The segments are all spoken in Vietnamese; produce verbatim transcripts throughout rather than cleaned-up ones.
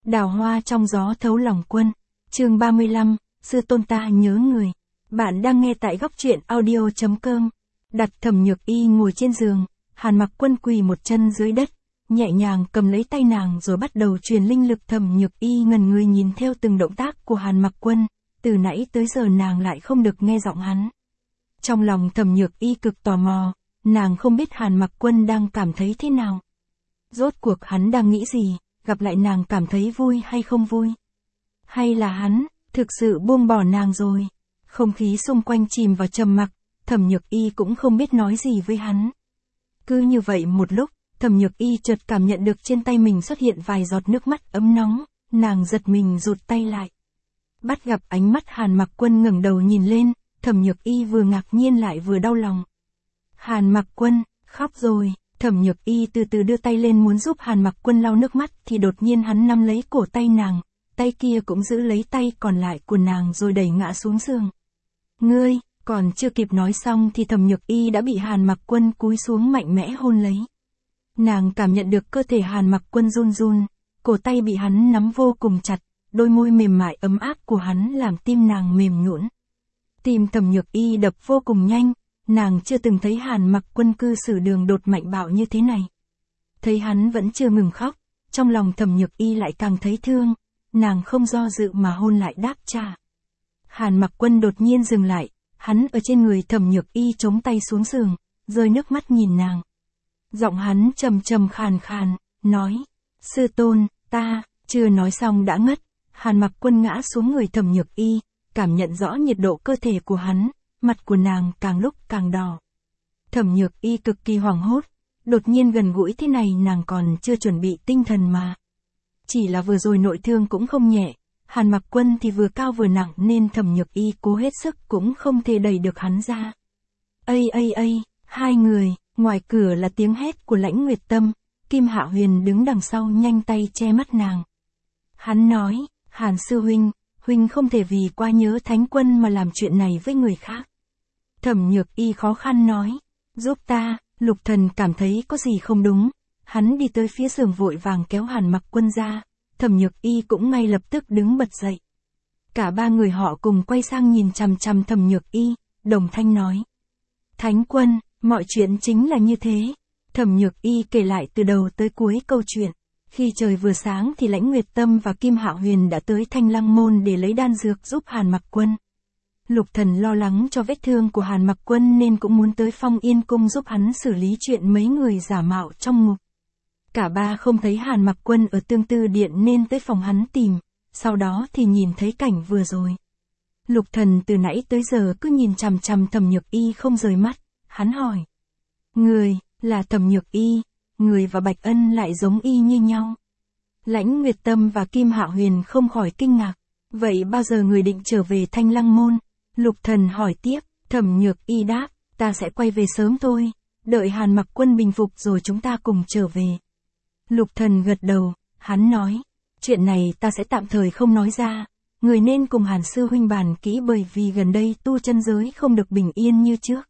Đào hoa trong gió thấu lòng quân. Chương ba mươi lăm, sư tôn ta nhớ người. Bạn đang nghe tại góc truyện audio chấm com. Đặt Thẩm Nhược Y ngồi trên giường, Hàn Mặc Quân quỳ một chân dưới đất, nhẹ nhàng cầm lấy tay nàng rồi bắt đầu truyền linh lực. Thẩm Nhược Y ngẩn người nhìn theo từng động tác của Hàn Mặc Quân, từ nãy tới giờ nàng lại không được nghe giọng hắn. Trong lòng Thẩm Nhược Y cực tò mò, nàng không biết Hàn Mặc Quân đang cảm thấy thế nào. Rốt cuộc hắn đang nghĩ gì, gặp lại nàng cảm thấy vui hay không vui? Hay là hắn, thực sự buông bỏ nàng rồi? Không khí xung quanh chìm vào trầm mặc, Thẩm Nhược Y cũng không biết nói gì với hắn. Cứ như vậy một lúc, Thẩm Nhược Y chợt cảm nhận được trên tay mình xuất hiện vài giọt nước mắt ấm nóng, nàng giật mình rụt tay lại. Bắt gặp ánh mắt Hàn Mặc Quân ngẩng đầu nhìn lên, Thẩm Nhược Y vừa ngạc nhiên lại vừa đau lòng. Hàn Mặc Quân, khóc rồi. Thẩm Nhược Y từ từ đưa tay lên muốn giúp Hàn Mặc Quân lau nước mắt thì đột nhiên hắn nắm lấy cổ tay nàng, tay kia cũng giữ lấy tay còn lại của nàng rồi đẩy ngã xuống giường. Ngươi, còn chưa kịp nói xong thì Thẩm Nhược Y đã bị Hàn Mặc Quân cúi xuống mạnh mẽ hôn lấy. Nàng cảm nhận được cơ thể Hàn Mặc Quân run run, cổ tay bị hắn nắm vô cùng chặt, đôi môi mềm mại ấm áp của hắn làm tim nàng mềm nhũn. Tim Thẩm Nhược Y đập vô cùng nhanh. Nàng chưa từng thấy Hàn Mặc Quân cư xử đường đột mạnh bạo như thế này. Thấy hắn vẫn chưa ngừng khóc, trong lòng Thẩm Nhược Y lại càng thấy thương, nàng không do dự mà hôn lại đáp trả. Hàn Mặc Quân đột nhiên dừng lại, hắn ở trên người Thẩm Nhược Y chống tay xuống giường, rơi nước mắt nhìn nàng. Giọng hắn trầm trầm khàn khàn, nói, sư tôn, ta, chưa nói xong đã ngất. Hàn Mặc Quân ngã xuống người Thẩm Nhược Y, cảm nhận rõ nhiệt độ cơ thể của hắn. Mặt của nàng càng lúc càng đỏ. Thẩm Nhược Y cực kỳ hoảng hốt, đột nhiên gần gũi thế này nàng còn chưa chuẩn bị tinh thần mà. Chỉ là vừa rồi nội thương cũng không nhẹ, Hàn Mặc Quân thì vừa cao vừa nặng nên Thẩm Nhược Y cố hết sức cũng không thể đẩy được hắn ra. Ây ây ây, hai người, ngoài cửa là tiếng hét của Lãnh Nguyệt Tâm, Kim Hạ Huyền đứng đằng sau nhanh tay che mắt nàng. Hắn nói, Hàn sư huynh, huynh không thể vì quá nhớ Thánh Quân mà làm chuyện này với người khác. Thẩm Nhược Y khó khăn nói, giúp ta. Lục Thần cảm thấy có gì không đúng, hắn đi tới phía giường vội vàng kéo Hàn Mặc Quân ra, Thẩm Nhược Y cũng ngay lập tức đứng bật dậy. Cả ba người họ cùng quay sang nhìn chằm chằm Thẩm Nhược Y, đồng thanh nói. Thánh Quân, mọi chuyện chính là như thế. Thẩm Nhược Y kể lại từ đầu tới cuối câu chuyện. Khi trời vừa sáng thì Lãnh Nguyệt Tâm và Kim Hạ Huyền đã tới Thanh Lăng Môn để lấy đan dược giúp Hàn Mặc Quân. Lục Thần lo lắng cho vết thương của Hàn Mặc Quân nên cũng muốn tới Phong Yên Cung giúp hắn xử lý chuyện mấy người giả mạo trong ngục. Cả ba không thấy Hàn Mặc Quân ở Tương Tư Điện nên tới phòng hắn tìm, sau đó thì nhìn thấy cảnh vừa rồi. Lục Thần từ nãy tới giờ cứ nhìn chằm chằm Thẩm Nhược Y không rời mắt, hắn hỏi. Người, là Thẩm Nhược Y, người và Bạch Ân lại giống y như nhau. Lãnh Nguyệt Tâm và Kim Hạ Huyền không khỏi kinh ngạc, vậy bao giờ người định trở về Thanh Lăng Môn? Lục Thần hỏi tiếp, Thẩm Nhược Y đáp, ta sẽ quay về sớm thôi, đợi Hàn Mặc Quân bình phục rồi chúng ta cùng trở về. Lục Thần gật đầu, hắn nói, chuyện này ta sẽ tạm thời không nói ra, người nên cùng Hàn sư huynh bàn kỹ bởi vì gần đây tu chân giới không được bình yên như trước.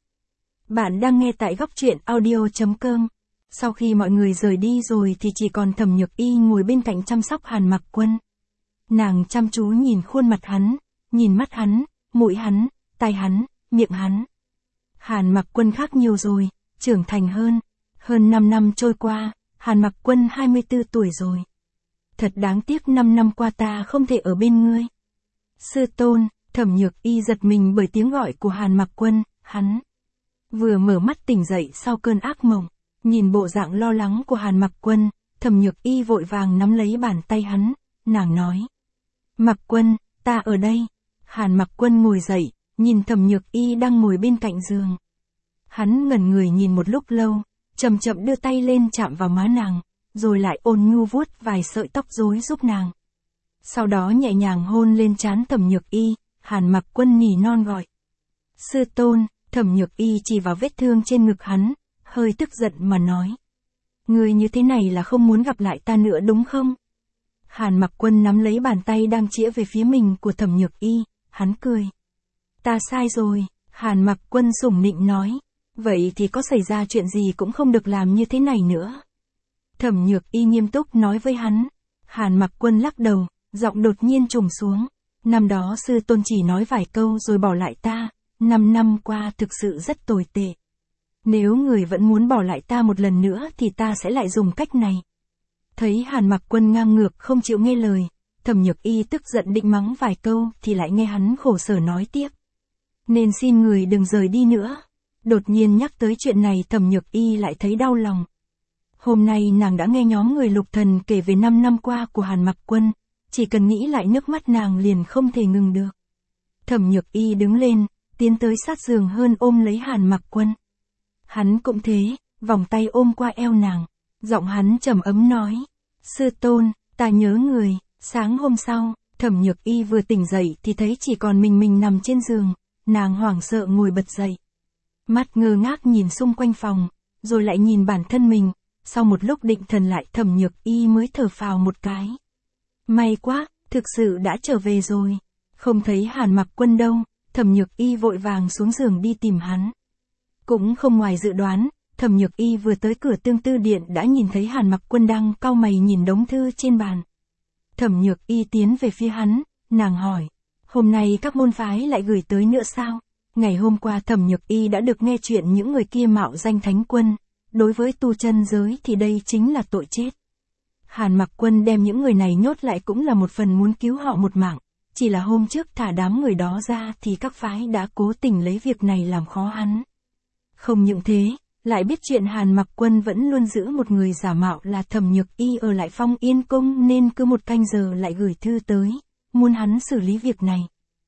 Bạn đang nghe tại góc truyện audio chấm com. Sau khi mọi người rời đi rồi thì chỉ còn Thẩm Nhược Y ngồi bên cạnh chăm sóc Hàn Mặc Quân. Nàng chăm chú nhìn khuôn mặt hắn, nhìn mắt hắn, mũi hắn, tai hắn, miệng hắn. Hàn Mặc Quân khác nhiều rồi, trưởng thành hơn. Hơn năm năm trôi qua, Hàn Mặc Quân hai mươi tư tuổi rồi. Thật đáng tiếc năm năm qua ta không thể ở bên ngươi. Sư tôn, Thẩm Nhược Y giật mình bởi tiếng gọi của Hàn Mặc Quân, hắn vừa mở mắt tỉnh dậy sau cơn ác mộng. Nhìn bộ dạng lo lắng của Hàn Mặc Quân, Thẩm Nhược Y vội vàng nắm lấy bàn tay hắn, nàng nói. Mặc Quân, ta ở đây. Hàn Mặc Quân ngồi dậy, nhìn Thẩm Nhược Y đang ngồi bên cạnh giường. Hắn ngẩn người nhìn một lúc lâu, chậm chậm đưa tay lên chạm vào má nàng, rồi lại ôn nhu vuốt vài sợi tóc rối giúp nàng. Sau đó nhẹ nhàng hôn lên trán Thẩm Nhược Y, Hàn Mặc Quân nỉ non gọi. Sư tôn, Thẩm Nhược Y chỉ vào vết thương trên ngực hắn, hơi tức giận mà nói. Người như thế này là không muốn gặp lại ta nữa đúng không? Hàn Mặc Quân nắm lấy bàn tay đang chĩa về phía mình của Thẩm Nhược Y, hắn cười. Ta sai rồi, Hàn Mặc Quân sủng nịnh nói. Vậy thì có xảy ra chuyện gì cũng không được làm như thế này nữa. Thẩm Nhược Y nghiêm túc nói với hắn. Hàn Mặc Quân lắc đầu, giọng đột nhiên trùng xuống. Năm đó sư tôn chỉ nói vài câu rồi bỏ lại ta, năm năm qua thực sự rất tồi tệ. Nếu người vẫn muốn bỏ lại ta một lần nữa thì ta sẽ lại dùng cách này. Thấy Hàn Mặc Quân ngang ngược không chịu nghe lời, Thẩm Nhược Y tức giận định mắng vài câu thì lại nghe hắn khổ sở nói tiếp. Nên xin người đừng rời đi nữa. Đột nhiên nhắc tới chuyện này Thẩm Nhược Y lại thấy đau lòng. Hôm nay nàng đã nghe nhóm người Lục Thần kể về năm năm qua của Hàn Mặc Quân, chỉ cần nghĩ lại nước mắt nàng liền không thể ngừng được. Thẩm Nhược Y đứng lên, tiến tới sát giường hơn ôm lấy Hàn Mặc Quân. Hắn cũng thế, vòng tay ôm qua eo nàng, giọng hắn trầm ấm nói, sư tôn, ta nhớ người. Sáng hôm sau, Thẩm Nhược Y vừa tỉnh dậy thì thấy chỉ còn mình mình nằm trên giường, nàng hoảng sợ ngồi bật dậy. Mắt ngơ ngác nhìn xung quanh phòng, rồi lại nhìn bản thân mình, sau một lúc định thần lại Thẩm Nhược Y mới thở phào một cái. May quá, thực sự đã trở về rồi. Không thấy Hàn Mặc Quân đâu, Thẩm Nhược Y vội vàng xuống giường đi tìm hắn. Cũng không ngoài dự đoán, Thẩm Nhược Y vừa tới cửa Tương Tư Điện đã nhìn thấy Hàn Mặc Quân đang cau mày nhìn đống thư trên bàn. Thẩm Nhược Y tiến về phía hắn, nàng hỏi, hôm nay các môn phái lại gửi tới nữa sao? Ngày hôm qua Thẩm Nhược Y đã được nghe chuyện những người kia mạo danh thánh quân, đối với tu chân giới thì đây chính là tội chết. Hàn Mặc Quân đem những người này nhốt lại cũng là một phần muốn cứu họ một mạng, chỉ là hôm trước thả đám người đó ra thì các phái đã cố tình lấy việc này làm khó hắn. Không những thế, lại biết chuyện Hàn Mặc Quân vẫn luôn giữ một người giả mạo là Thẩm Nhược Y ở lại Phong Yên Cung nên cứ một canh giờ lại gửi thư tới, muốn hắn xử lý việc này.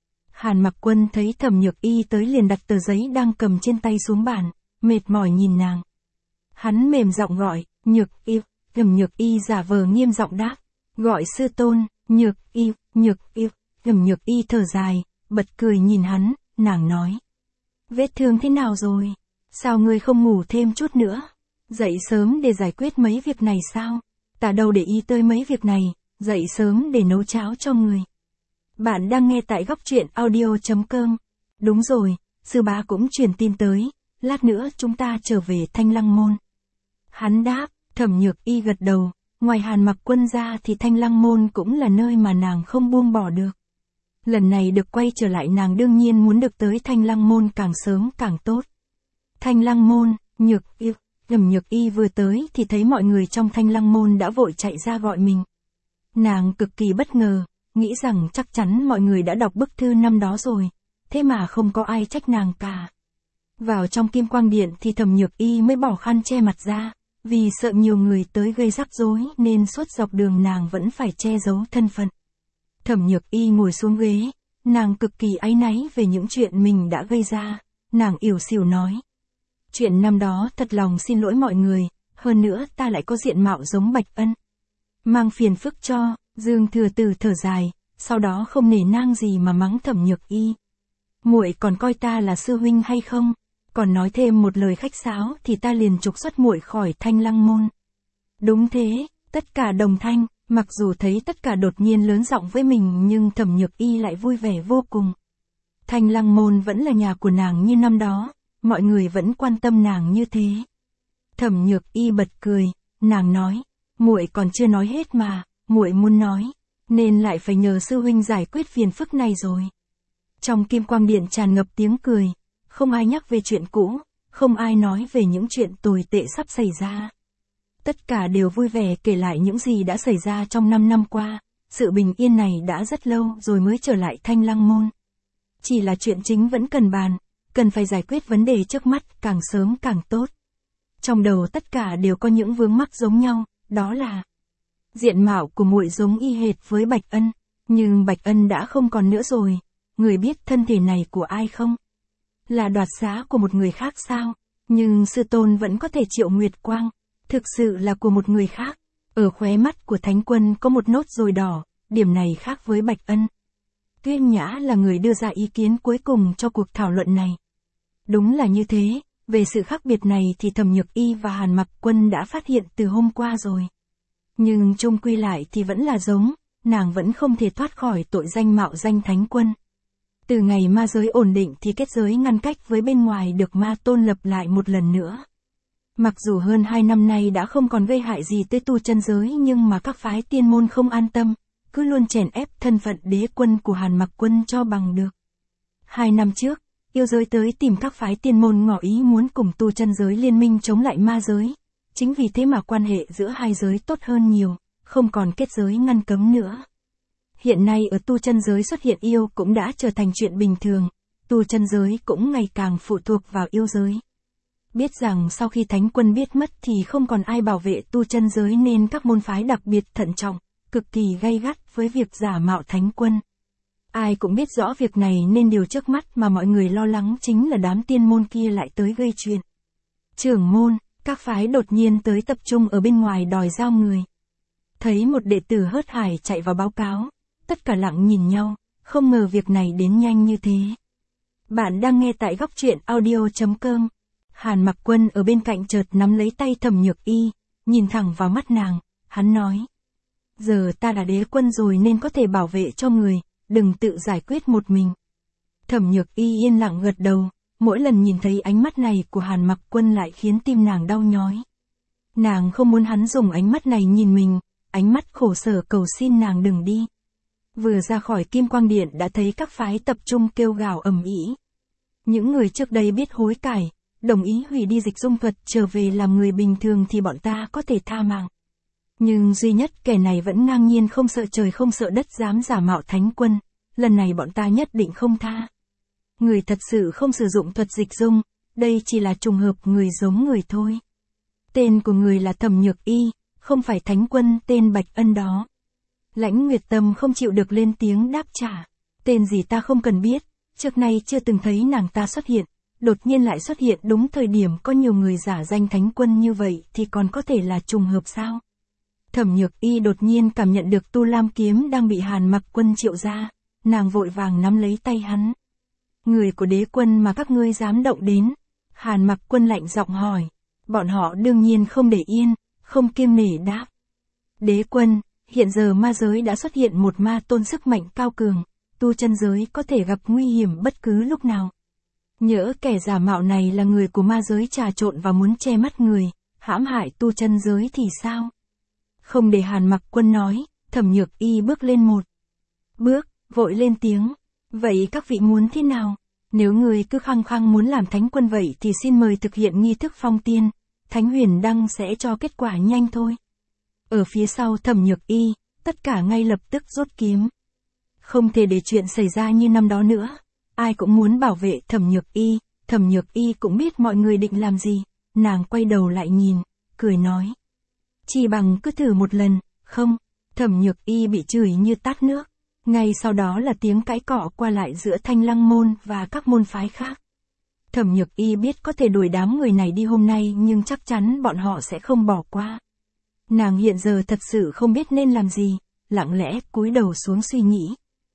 Hàn Mặc Quân thấy Thẩm Nhược Y tới liền đặt tờ giấy đang cầm trên tay xuống bàn, mệt mỏi nhìn nàng. Hắn mềm giọng gọi, Nhược Y, Thẩm Nhược Y giả vờ nghiêm giọng đáp, gọi sư tôn, Nhược Y, Nhược Y, Thẩm Nhược Y thở dài, bật cười nhìn hắn, nàng nói. Vết thương thế nào rồi? Sao ngươi không ngủ thêm chút nữa? Dậy sớm để giải quyết mấy việc này sao? Ta đâu để ý tới mấy việc này, dậy sớm để nấu cháo cho người. Bạn đang nghe tại góc truyện audio chấm com. Đúng rồi, sư bá cũng truyền tin tới, lát nữa chúng ta trở về Thanh Lăng Môn. Hắn đáp, Thẩm Nhược Y gật đầu, ngoài Hàn Mặc Quân ra thì Thanh Lăng Môn cũng là nơi mà nàng không buông bỏ được. Lần này được quay trở lại nàng đương nhiên muốn được tới Thanh Lăng Môn càng sớm càng tốt. Thanh Lăng Môn, Nhược Y, Thẩm Nhược Y vừa tới thì thấy mọi người trong Thanh Lăng Môn đã vội chạy ra gọi mình. Nàng cực kỳ bất ngờ, nghĩ rằng chắc chắn mọi người đã đọc bức thư năm đó rồi, thế mà không có ai trách nàng cả. Vào trong Kim Quang Điện thì Thẩm Nhược Y mới bỏ khăn che mặt ra, vì sợ nhiều người tới gây rắc rối nên suốt dọc đường nàng vẫn phải che giấu thân phận. Thẩm Nhược Y ngồi xuống ghế, nàng cực kỳ áy náy về những chuyện mình đã gây ra, nàng ỉu xìu nói. Chuyện năm đó thật lòng xin lỗi mọi người, hơn nữa ta lại có diện mạo giống Bạch Ân. Mang phiền phức cho, Dương Thừa Tử thở dài, sau đó không nể nang gì mà mắng Thẩm Nhược Y. Muội còn coi ta là sư huynh hay không? Còn nói thêm một lời khách sáo thì ta liền trục xuất muội khỏi Thanh Lăng Môn. Đúng thế, tất cả đồng thanh, mặc dù thấy tất cả đột nhiên lớn giọng với mình nhưng Thẩm Nhược Y lại vui vẻ vô cùng. Thanh Lăng Môn vẫn là nhà của nàng như năm đó, mọi người vẫn quan tâm nàng như thế. Thẩm Nhược Y bật cười, nàng nói, muội còn chưa nói hết mà, muội muốn nói, nên lại phải nhờ sư huynh giải quyết phiền phức này rồi. Trong Kim Quang Điện tràn ngập tiếng cười, không ai nhắc về chuyện cũ, không ai nói về những chuyện tồi tệ sắp xảy ra. Tất cả đều vui vẻ kể lại những gì đã xảy ra trong năm năm qua, sự bình yên này đã rất lâu rồi mới trở lại Thanh Lăng Môn. Chỉ là chuyện chính vẫn cần bàn, cần phải giải quyết vấn đề trước mắt càng sớm càng tốt. Trong đầu tất cả đều có những vướng mắc giống nhau, đó là diện mạo của muội giống y hệt với Bạch Ân, nhưng Bạch Ân đã không còn nữa rồi, người biết thân thể này của ai không? Là đoạt xá của một người khác sao? Nhưng sư tôn vẫn có thể triệu nguyệt quang, thực sự là của một người khác. Ở khóe mắt của Thánh Quân có một nốt ruồi đỏ, điểm này khác với Bạch Ân. Tuyên Nhã là người đưa ra ý kiến cuối cùng cho cuộc thảo luận này. Đúng là như thế, về sự khác biệt này thì Thẩm Nhược Y và Hàn Mặc Quân đã phát hiện từ hôm qua rồi. Nhưng chung quy lại thì vẫn là giống, nàng vẫn không thể thoát khỏi tội danh mạo danh Thánh Quân. Từ ngày ma giới ổn định thì kết giới ngăn cách với bên ngoài được ma tôn lập lại một lần nữa. Mặc dù hơn hai năm nay đã không còn gây hại gì tới tu chân giới nhưng mà các phái tiên môn không an tâm, cứ luôn chèn ép thân phận đế quân của Hàn Mặc Quân cho bằng được. Hai năm trước, yêu giới tới tìm các phái tiên môn ngỏ ý muốn cùng tu chân giới liên minh chống lại ma giới. Chính vì thế mà quan hệ giữa hai giới tốt hơn nhiều, không còn kết giới ngăn cấm nữa. Hiện nay ở tu chân giới xuất hiện yêu cũng đã trở thành chuyện bình thường, tu chân giới cũng ngày càng phụ thuộc vào yêu giới. Biết rằng sau khi Thánh Quân biết mất thì không còn ai bảo vệ tu chân giới nên các môn phái đặc biệt thận trọng, cực kỳ gay gắt với việc giả mạo Thánh Quân. Ai cũng biết rõ việc này nên điều trước mắt mà mọi người lo lắng chính là đám tiên môn kia lại tới gây chuyện. Trưởng môn, các phái đột nhiên tới tập trung ở bên ngoài đòi giao người. Thấy một đệ tử hớt hải chạy vào báo cáo, tất cả lặng nhìn nhau, không ngờ việc này đến nhanh như thế. Bạn đang nghe tại góc truyện audio chấm com. Hàn Mặc Quân ở bên cạnh chợt nắm lấy tay Thẩm Nhược Y, nhìn thẳng vào mắt nàng, hắn nói. Giờ ta là đế quân rồi nên có thể bảo vệ cho người, đừng tự giải quyết một mình. Thẩm Nhược Y yên lặng gật đầu, mỗi lần nhìn thấy ánh mắt này của Hàn Mặc Quân lại khiến tim nàng đau nhói. Nàng không muốn hắn dùng ánh mắt này nhìn mình, ánh mắt khổ sở cầu xin nàng đừng đi. Vừa ra khỏi Kim Quang Điện đã thấy các phái tập trung kêu gào ầm ĩ. Những người trước đây biết hối cải, đồng ý hủy đi dịch dung thuật trở về làm người bình thường thì bọn ta có thể tha mạng. Nhưng duy nhất kẻ này vẫn ngang nhiên không sợ trời không sợ đất dám giả mạo Thánh Quân, lần này bọn ta nhất định không tha. Người thật sự không sử dụng thuật dịch dung, đây chỉ là trùng hợp người giống người thôi. Tên của người là Thẩm Nhược Y, không phải Thánh Quân tên Bạch Ân đó. Lãnh Nguyệt Tâm không chịu được lên tiếng đáp trả. Tên gì ta không cần biết, trước nay chưa từng thấy nàng ta xuất hiện, đột nhiên lại xuất hiện đúng thời điểm có nhiều người giả danh Thánh Quân như vậy thì còn có thể là trùng hợp sao? Thẩm Nhược Y đột nhiên cảm nhận được Tu Lam kiếm đang bị Hàn Mặc Quân triệu ra, nàng vội vàng nắm lấy tay hắn. Người của đế quân mà các ngươi dám động đến? Hàn Mặc Quân lạnh giọng hỏi. Bọn họ đương nhiên không để yên, không kiêng nể đáp. Đế quân, hiện giờ ma giới đã xuất hiện một ma tôn sức mạnh cao cường, tu chân giới có thể gặp nguy hiểm bất cứ lúc nào. Nhỡ kẻ giả mạo này là người của ma giới trà trộn và muốn che mắt người, hãm hại tu chân giới thì sao? Không để Hàn Mặc Quân nói, Thẩm Nhược Y bước lên một bước, vội lên tiếng. Vậy các vị muốn thế nào? Nếu người cứ khăng khăng muốn làm Thánh Quân vậy thì xin mời thực hiện nghi thức phong tiên, Thánh Huyền Đăng sẽ cho kết quả nhanh thôi. Ở phía sau Thẩm Nhược Y, tất cả ngay lập tức rút kiếm. Không thể để chuyện xảy ra như năm đó nữa. Ai cũng muốn bảo vệ Thẩm Nhược Y, Thẩm Nhược Y cũng biết mọi người định làm gì. Nàng quay đầu lại nhìn, cười nói. Chỉ bằng cứ thử một lần, không? Thẩm Nhược Y bị chửi như tát nước. Ngay sau đó là tiếng cãi cọ qua lại giữa Thanh Lăng môn và các môn phái khác. Thẩm Nhược Y biết có thể đuổi đám người này đi hôm nay nhưng chắc chắn bọn họ sẽ không bỏ qua. Nàng hiện giờ thật sự không biết nên làm gì, lặng lẽ cúi đầu xuống suy nghĩ.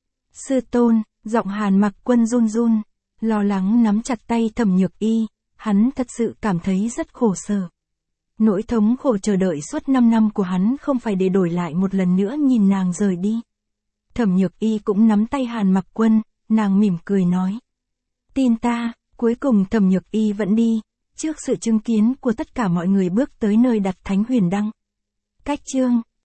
Sư tôn, giọng Hàn Mặc Quân run run, lo lắng nắm chặt tay Thẩm Nhược Y, hắn thật sự cảm thấy rất khổ sở. Nỗi thống khổ chờ đợi suốt năm năm của hắn không phải để đổi lại một lần nữa nhìn nàng rời đi. Thẩm Nhược Y cũng nắm tay Hàn Mặc Quân, nàng mỉm cười nói. Tin ta, cuối cùng Thẩm Nhược Y vẫn đi, trước sự chứng kiến của tất cả mọi người bước tới nơi đặt Thánh Huyền Đăng. Cách chương